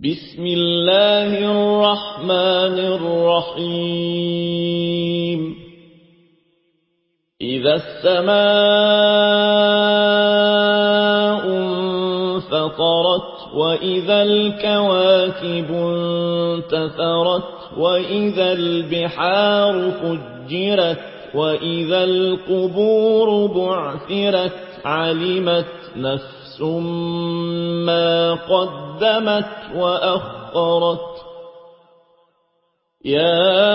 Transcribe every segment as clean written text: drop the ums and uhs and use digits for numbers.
بسم الله الرحمن الرحيم إذا السماء انفطرت وإذا الكواكب انتثرت وإذا البحار فجرت وإذا القبور بعثرت علمت نفس ما قدمت وأخرت يا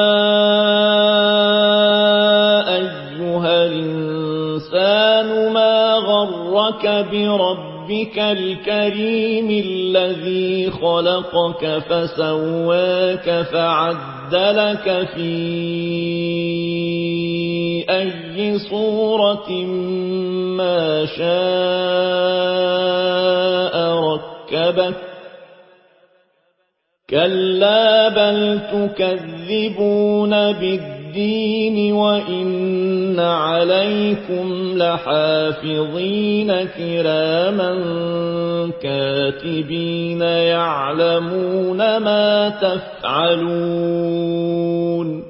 أيها الإنسان ما غرك بربك الكريم الذي خلقك فسواك فعدلك في أي صورة ما شاء ركبك كلا بل تكذبون بالدين وإن عليكم لحافظين كراما كاتبين يعلمون ما تفعلون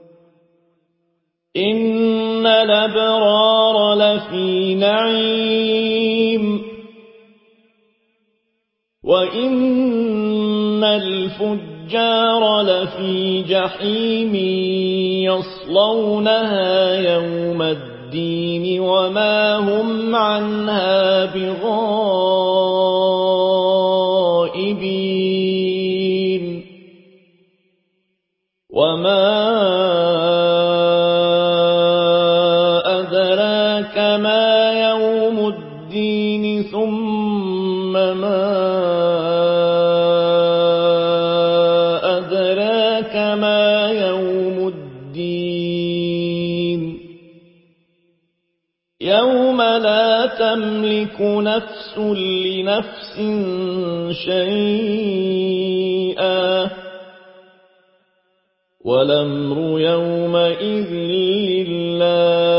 إن الأبرار لفي نعيم وإن الفجار لفي جحيم يصلونها يوم الدين وما هم عنها بغائبين وما أدراك ما يوم الدين ثم ما أدراك ما يوم الدين يوم لا تملك نفس لنفس شيئا والأمر يومئذ لله